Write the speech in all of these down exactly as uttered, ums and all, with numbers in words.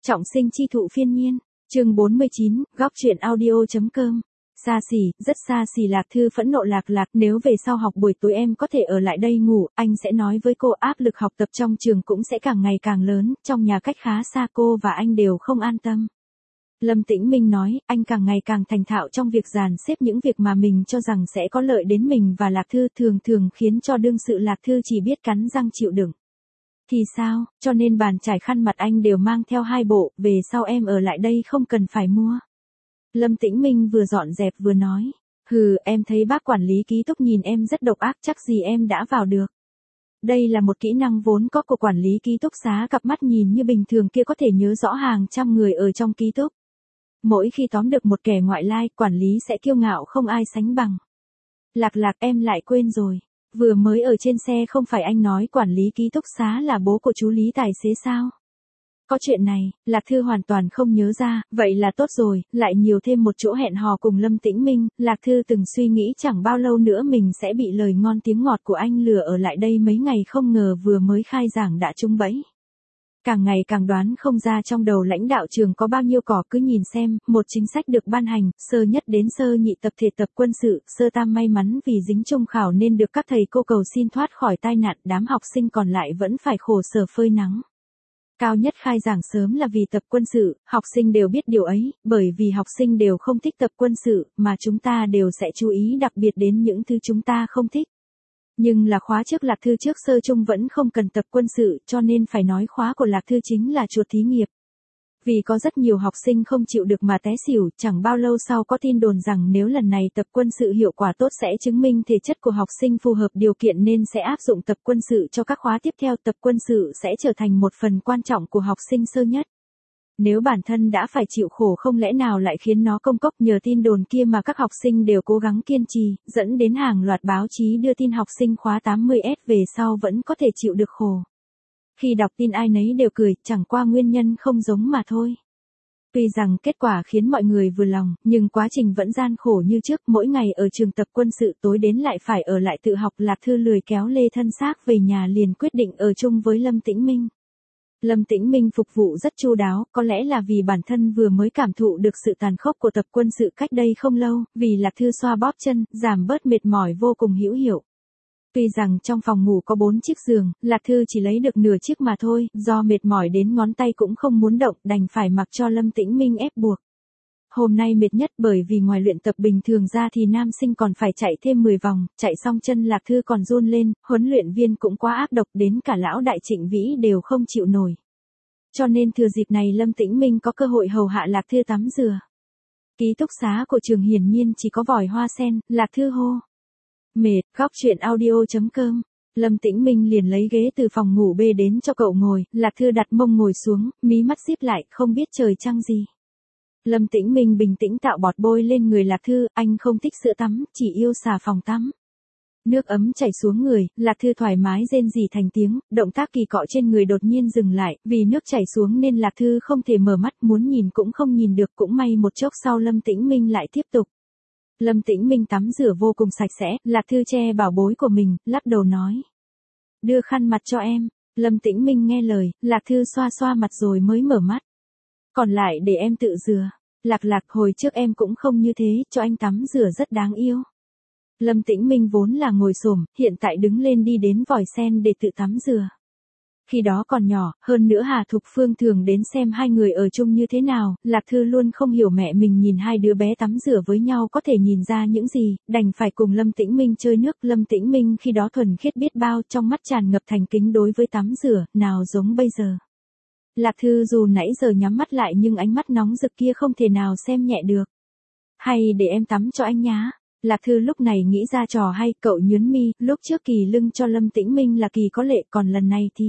Trọng sinh chi thụ phiên nhiên, chương bốn mươi chín, góc truyện audio.com. Xa xỉ, rất xa xỉ. Lạc Thư phẫn nộ. Lạc Lạc, nếu về sau học buổi tối em có thể ở lại đây ngủ, anh sẽ nói với cô áp lực học tập trong trường cũng sẽ càng ngày càng lớn, trong nhà cách khá xa cô và anh đều không an tâm. Lâm Tĩnh Minh nói, anh càng ngày càng thành thạo trong việc dàn xếp những việc mà mình cho rằng sẽ có lợi đến mình và Lạc Thư, thường thường khiến cho đương sự Lạc Thư chỉ biết cắn răng chịu đựng. Thì sao, cho nên bàn chải khăn mặt anh đều mang theo hai bộ, về sau em ở lại đây không cần phải mua. Lâm Tĩnh Minh vừa dọn dẹp vừa nói, hừ, em thấy bác quản lý ký túc nhìn em rất độc ác, chắc gì em đã vào được. Đây là một kỹ năng vốn có của quản lý ký túc xá, cặp mắt nhìn như bình thường kia có thể nhớ rõ hàng trăm người ở trong ký túc. Mỗi khi tóm được một kẻ ngoại lai, quản lý sẽ kiêu ngạo không ai sánh bằng. Lạc Lạc, em lại quên rồi. Vừa mới ở trên xe không phải anh nói quản lý ký túc xá là bố của chú Lý tài xế sao? Có chuyện này, Lạc Thư hoàn toàn không nhớ ra, vậy là tốt rồi, lại nhiều thêm một chỗ hẹn hò cùng Lâm Tĩnh Minh. Lạc Thư từng suy nghĩ chẳng bao lâu nữa mình sẽ bị lời ngon tiếng ngọt của anh lừa ở lại đây mấy ngày, không ngờ vừa mới khai giảng đã trúng bẫy. Càng ngày càng đoán không ra trong đầu lãnh đạo trường có bao nhiêu cỏ, cứ nhìn xem, một chính sách được ban hành, sơ nhất đến sơ nhị tập thể tập quân sự, sơ tam may mắn vì dính trung khảo nên được các thầy cô cầu xin thoát khỏi tai nạn, đám học sinh còn lại vẫn phải khổ sở phơi nắng. Cao nhất khai giảng sớm là vì tập quân sự, học sinh đều biết điều ấy, bởi vì học sinh đều không thích tập quân sự, mà chúng ta đều sẽ chú ý đặc biệt đến những thứ chúng ta không thích. Nhưng là khóa trước Lạc Thư trước sơ trung vẫn không cần tập quân sự, cho nên phải nói khóa của Lạc Thư chính là chuột thí nghiệp. Vì có rất nhiều học sinh không chịu được mà té xỉu, chẳng bao lâu sau có tin đồn rằng nếu lần này tập quân sự hiệu quả tốt sẽ chứng minh thể chất của học sinh phù hợp điều kiện nên sẽ áp dụng tập quân sự cho các khóa tiếp theo. Tập quân sự sẽ trở thành một phần quan trọng của học sinh sơ nhất. Nếu bản thân đã phải chịu khổ không lẽ nào lại khiến nó công cốc. Nhờ tin đồn kia mà các học sinh đều cố gắng kiên trì, dẫn đến hàng loạt báo chí đưa tin học sinh khóa tám mươi S về sau vẫn có thể chịu được khổ. Khi đọc tin ai nấy đều cười, chẳng qua nguyên nhân không giống mà thôi. Tuy rằng kết quả khiến mọi người vừa lòng, nhưng quá trình vẫn gian khổ như trước, mỗi ngày ở trường tập quân sự tối đến lại phải ở lại tự học. Lạc Thư lười kéo lê thân xác về nhà liền quyết định ở chung với Lâm Tĩnh Minh. Lâm Tĩnh Minh phục vụ rất chu đáo, có lẽ là vì bản thân vừa mới cảm thụ được sự tàn khốc của tập quân sự cách đây không lâu, vì Lạc Thư xoa bóp chân, giảm bớt mệt mỏi vô cùng hữu hiệu. Tuy rằng trong phòng ngủ có bốn chiếc giường, Lạc Thư chỉ lấy được nửa chiếc mà thôi, do mệt mỏi đến ngón tay cũng không muốn động, đành phải mặc cho Lâm Tĩnh Minh ép buộc. Hôm nay mệt nhất bởi vì ngoài luyện tập bình thường ra thì nam sinh còn phải chạy thêm mười vòng, chạy xong chân Lạc Thư còn run lên, huấn luyện viên cũng quá ác độc đến cả lão đại Trịnh Vĩ đều không chịu nổi. Cho nên thừa dịp này Lâm Tĩnh Minh có cơ hội hầu hạ Lạc Thư tắm rửa. Ký túc xá của trường hiển nhiên chỉ có vòi hoa sen. Lạc Thư hô. Mệt, góc truyện audio.com. Lâm Tĩnh Minh liền lấy ghế từ phòng ngủ bê đến cho cậu ngồi, Lạc Thư đặt mông ngồi xuống, mí mắt díp lại, không biết trời trăng gì. Lâm Tĩnh Minh bình tĩnh tạo bọt bôi lên người Lạc Thư, anh không thích sữa tắm, chỉ yêu xà phòng tắm. Nước ấm chảy xuống người, Lạc Thư thoải mái rên rỉ thành tiếng, động tác kỳ cọ trên người đột nhiên dừng lại, vì nước chảy xuống nên Lạc Thư không thể mở mắt, muốn nhìn cũng không nhìn được, cũng may một chốc sau Lâm Tĩnh Minh lại tiếp tục. Lâm Tĩnh Minh tắm rửa vô cùng sạch sẽ, Lạc Thư che bảo bối của mình, lắc đầu nói. Đưa khăn mặt cho em. Lâm Tĩnh Minh nghe lời, Lạc Thư xoa xoa mặt rồi mới mở mắt. Còn lại để em tự rửa. Lạc Lạc, hồi trước em cũng không như thế, cho anh tắm rửa rất đáng yêu. Lâm Tĩnh Minh vốn là ngồi xổm, hiện tại đứng lên đi đến vòi sen để tự tắm rửa. Khi đó còn nhỏ, hơn nữa Hà Thục Phương thường đến xem hai người ở chung như thế nào, Lạc Thư luôn không hiểu mẹ mình nhìn hai đứa bé tắm rửa với nhau có thể nhìn ra những gì, đành phải cùng Lâm Tĩnh Minh chơi nước. Lâm Tĩnh Minh khi đó thuần khiết biết bao, trong mắt tràn ngập thành kính đối với tắm rửa, nào giống bây giờ. Lạc Thư dù nãy giờ nhắm mắt lại nhưng ánh mắt nóng rực kia không thể nào xem nhẹ được. Hay để em tắm cho anh nhá. Lạc Thư lúc này nghĩ ra trò hay, cậu nhướng mi, lúc trước kỳ lưng cho Lâm Tĩnh Minh là kỳ có lệ, còn lần này thì...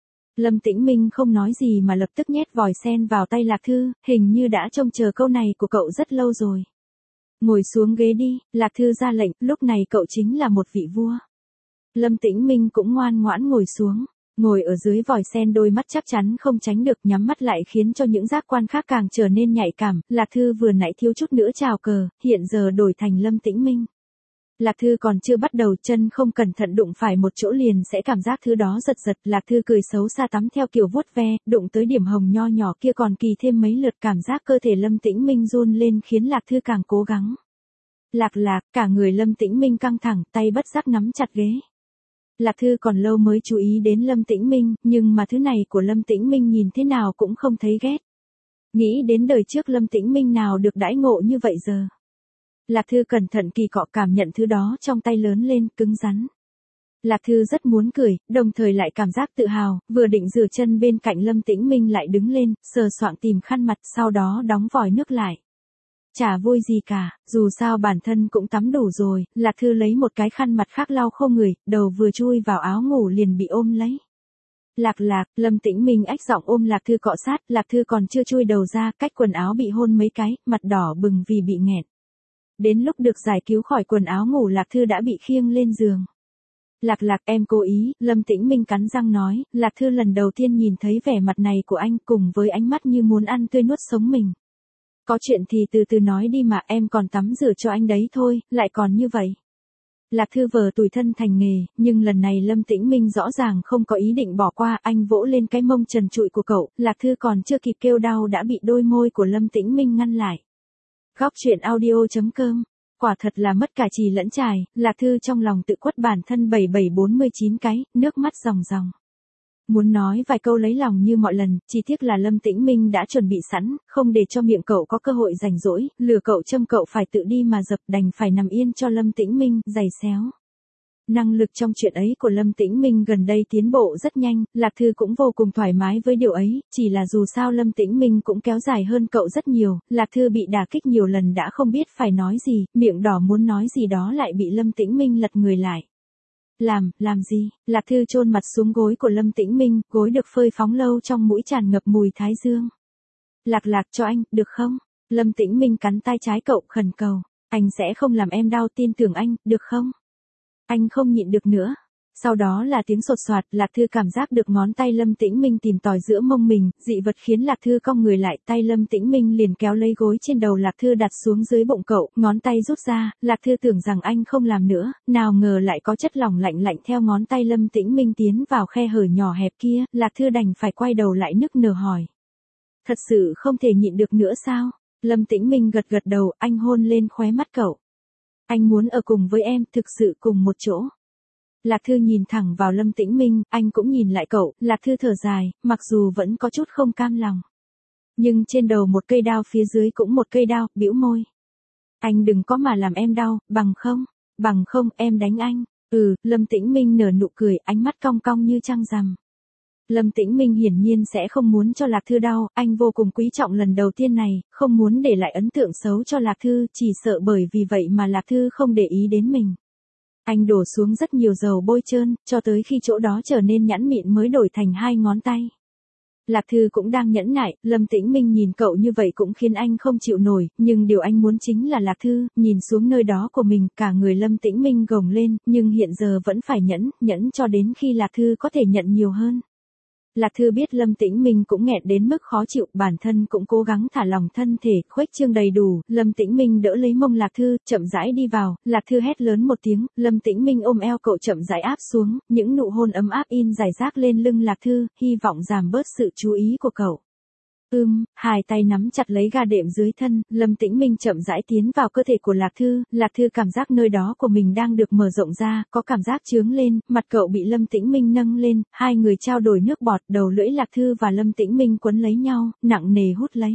Lâm Tĩnh Minh không nói gì mà lập tức nhét vòi sen vào tay Lạc Thư, hình như đã trông chờ câu này của cậu rất lâu rồi. Ngồi xuống ghế đi, Lạc Thư ra lệnh, lúc này cậu chính là một vị vua. Lâm Tĩnh Minh cũng ngoan ngoãn ngồi xuống. Ngồi ở dưới vòi sen đôi mắt chắc chắn không tránh được nhắm mắt lại khiến cho những giác quan khác càng trở nên nhạy cảm. Lạc Thư vừa nãy thiếu chút nữa trào cờ, hiện giờ đổi thành Lâm Tĩnh Minh. Lạc Thư còn chưa bắt đầu, chân không cẩn thận đụng phải một chỗ liền sẽ cảm giác thứ đó giật giật. Lạc Thư cười xấu xa tắm theo kiểu vuốt ve, đụng tới điểm hồng nho nhỏ kia còn kỳ thêm mấy lượt, cảm giác cơ thể Lâm Tĩnh Minh run lên khiến Lạc Thư càng cố gắng. Lạc lạc, cả người Lâm Tĩnh Minh căng thẳng, tay bất giác nắm chặt ghế. Lạc Thư còn lâu mới chú ý đến Lâm Tĩnh Minh, nhưng mà thứ này của Lâm Tĩnh Minh nhìn thế nào cũng không thấy ghét. Nghĩ đến đời trước Lâm Tĩnh Minh nào được đãi ngộ như vậy giờ. Lạc Thư cẩn thận kỳ cọ cảm nhận thứ đó trong tay lớn lên, cứng rắn. Lạc Thư rất muốn cười, đồng thời lại cảm giác tự hào, vừa định rửa chân bên cạnh Lâm Tĩnh Minh lại đứng lên, sờ soạng tìm khăn mặt, sau đó đóng vòi nước lại. Chả vui gì cả, dù sao bản thân cũng tắm đủ rồi. Lạc Thư lấy một cái khăn mặt khác lau khô người, đầu vừa chui vào áo ngủ liền bị ôm lấy. Lạc lạc, Lâm Tĩnh Minh ách giọng ôm Lạc Thư cọ sát, Lạc Thư còn chưa chui đầu ra, cách quần áo bị hôn mấy cái, mặt đỏ bừng vì bị nghẹn. Đến lúc được giải cứu khỏi quần áo ngủ, Lạc Thư đã bị khiêng lên giường. Lạc lạc, em cố ý, Lâm Tĩnh Minh cắn răng nói. Lạc Thư lần đầu tiên nhìn thấy vẻ mặt này của anh, cùng với ánh mắt như muốn ăn tươi nuốt sống mình. Có chuyện thì từ từ nói đi mà, em còn tắm rửa cho anh đấy thôi, lại còn như vậy. Lạc Thư vờ tủi thân thành nghề, nhưng lần này Lâm Tĩnh Minh rõ ràng không có ý định bỏ qua, anh vỗ lên cái mông trần trụi của cậu, Lạc Thư còn chưa kịp kêu đau đã bị đôi môi của Lâm Tĩnh Minh ngăn lại. Góc truyện audio chấm com, quả thật là mất cả trì lẫn trải. Lạc Thư trong lòng tự quất bản thân bảy bảy bốn mươi chín cái, nước mắt ròng ròng. Muốn nói vài câu lấy lòng như mọi lần, chỉ tiếc là Lâm Tĩnh Minh đã chuẩn bị sẵn, không để cho miệng cậu có cơ hội rảnh rỗi, lừa cậu châm cậu phải tự đi mà dập, đành phải nằm yên cho Lâm Tĩnh Minh giày xéo. Năng lực trong chuyện ấy của Lâm Tĩnh Minh gần đây tiến bộ rất nhanh, Lạc Thư cũng vô cùng thoải mái với điều ấy, chỉ là dù sao Lâm Tĩnh Minh cũng kéo dài hơn cậu rất nhiều, Lạc Thư bị đả kích nhiều lần đã không biết phải nói gì, miệng đỏ muốn nói gì đó lại bị Lâm Tĩnh Minh lật người lại. Làm, làm gì? Lạc Thư chôn mặt xuống gối của Lâm Tĩnh Minh, gối được phơi phóng lâu trong mũi tràn ngập mùi thái dương. Lạc lạc cho anh, được không? Lâm Tĩnh Minh cắn tay trái cậu khẩn cầu. Anh sẽ không làm em đau, tin tưởng anh, được không? Anh không nhịn được nữa. Sau đó là tiếng sột soạt, Lạc Thư cảm giác được ngón tay Lâm Tĩnh Minh tìm tòi giữa mông mình, dị vật khiến Lạc Thư cong người lại, tay Lâm Tĩnh Minh liền kéo lấy gối trên đầu Lạc Thư đặt xuống dưới bụng cậu, ngón tay rút ra, Lạc Thư tưởng rằng anh không làm nữa, nào ngờ lại có chất lỏng lạnh lạnh theo ngón tay Lâm Tĩnh Minh tiến vào khe hở nhỏ hẹp kia, Lạc Thư đành phải quay đầu lại nức nở hỏi. Thật sự không thể nhịn được nữa sao? Lâm Tĩnh Minh gật gật đầu, anh hôn lên khóe mắt cậu. Anh muốn ở cùng với em, thực sự cùng một chỗ. Lạc Thư nhìn thẳng vào Lâm Tĩnh Minh, anh cũng nhìn lại cậu, Lạc Thư thở dài, mặc dù vẫn có chút không cam lòng. Nhưng trên đầu một cây đao, phía dưới cũng một cây đao, bĩu môi. Anh đừng có mà làm em đau, bằng không, bằng không em đánh anh. Ừ, Lâm Tĩnh Minh nở nụ cười, ánh mắt cong cong như trăng rằm. Lâm Tĩnh Minh hiển nhiên sẽ không muốn cho Lạc Thư đau, anh vô cùng quý trọng lần đầu tiên này, không muốn để lại ấn tượng xấu cho Lạc Thư, chỉ sợ bởi vì vậy mà Lạc Thư không để ý đến mình. Anh đổ xuống rất nhiều dầu bôi trơn, cho tới khi chỗ đó trở nên nhẵn mịn mới đổi thành hai ngón tay. Lạc Thư cũng đang nhẫn nại, Lâm Tĩnh Minh nhìn cậu như vậy cũng khiến anh không chịu nổi, nhưng điều anh muốn chính là Lạc Thư, nhìn xuống nơi đó của mình, cả người Lâm Tĩnh Minh gồng lên, nhưng hiện giờ vẫn phải nhẫn, nhẫn cho đến khi Lạc Thư có thể nhận nhiều hơn. Lạc Thư biết Lâm Tĩnh Minh cũng nghẹn đến mức khó chịu, bản thân cũng cố gắng thả lỏng thân thể, khuếch trương đầy đủ, Lâm Tĩnh Minh đỡ lấy mông Lạc Thư, chậm rãi đi vào, Lạc Thư hét lớn một tiếng, Lâm Tĩnh Minh ôm eo cậu chậm rãi áp xuống, những nụ hôn ấm áp in rải rác lên lưng Lạc Thư, hy vọng giảm bớt sự chú ý của cậu. Ưm, hai tay nắm chặt lấy ga đệm dưới thân, Lâm Tĩnh Minh chậm rãi tiến vào cơ thể của Lạc Thư, Lạc Thư cảm giác nơi đó của mình đang được mở rộng ra, có cảm giác chướng lên, mặt cậu bị Lâm Tĩnh Minh nâng lên, hai người trao đổi nước bọt, đầu lưỡi Lạc Thư và Lâm Tĩnh Minh quấn lấy nhau, nặng nề hút lấy.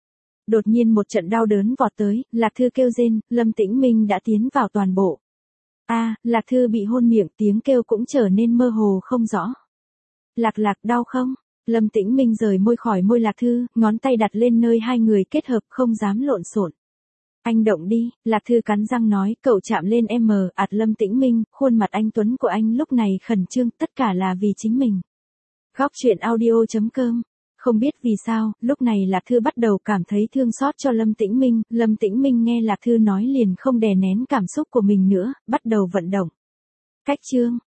Đột nhiên một trận đau đớn vọt tới, Lạc Thư kêu rên, Lâm Tĩnh Minh đã tiến vào toàn bộ. A, à, Lạc Thư bị hôn miệng, tiếng kêu cũng trở nên mơ hồ không rõ. Lạc lạc, đau không? Lâm Tĩnh Minh rời môi khỏi môi Lạc Thư, ngón tay đặt lên nơi hai người kết hợp, không dám lộn xộn. Anh động đi, Lạc Thư cắn răng nói, cậu chạm lên em mờ, ạt Lâm Tĩnh Minh, khuôn mặt anh tuấn của anh lúc này khẩn trương, tất cả là vì chính mình. Góc truyện audio chấm com. Không biết vì sao, lúc này Lạc Thư bắt đầu cảm thấy thương xót cho Lâm Tĩnh Minh, Lâm Tĩnh Minh nghe Lạc Thư nói liền không đè nén cảm xúc của mình nữa, bắt đầu vận động. Cách chương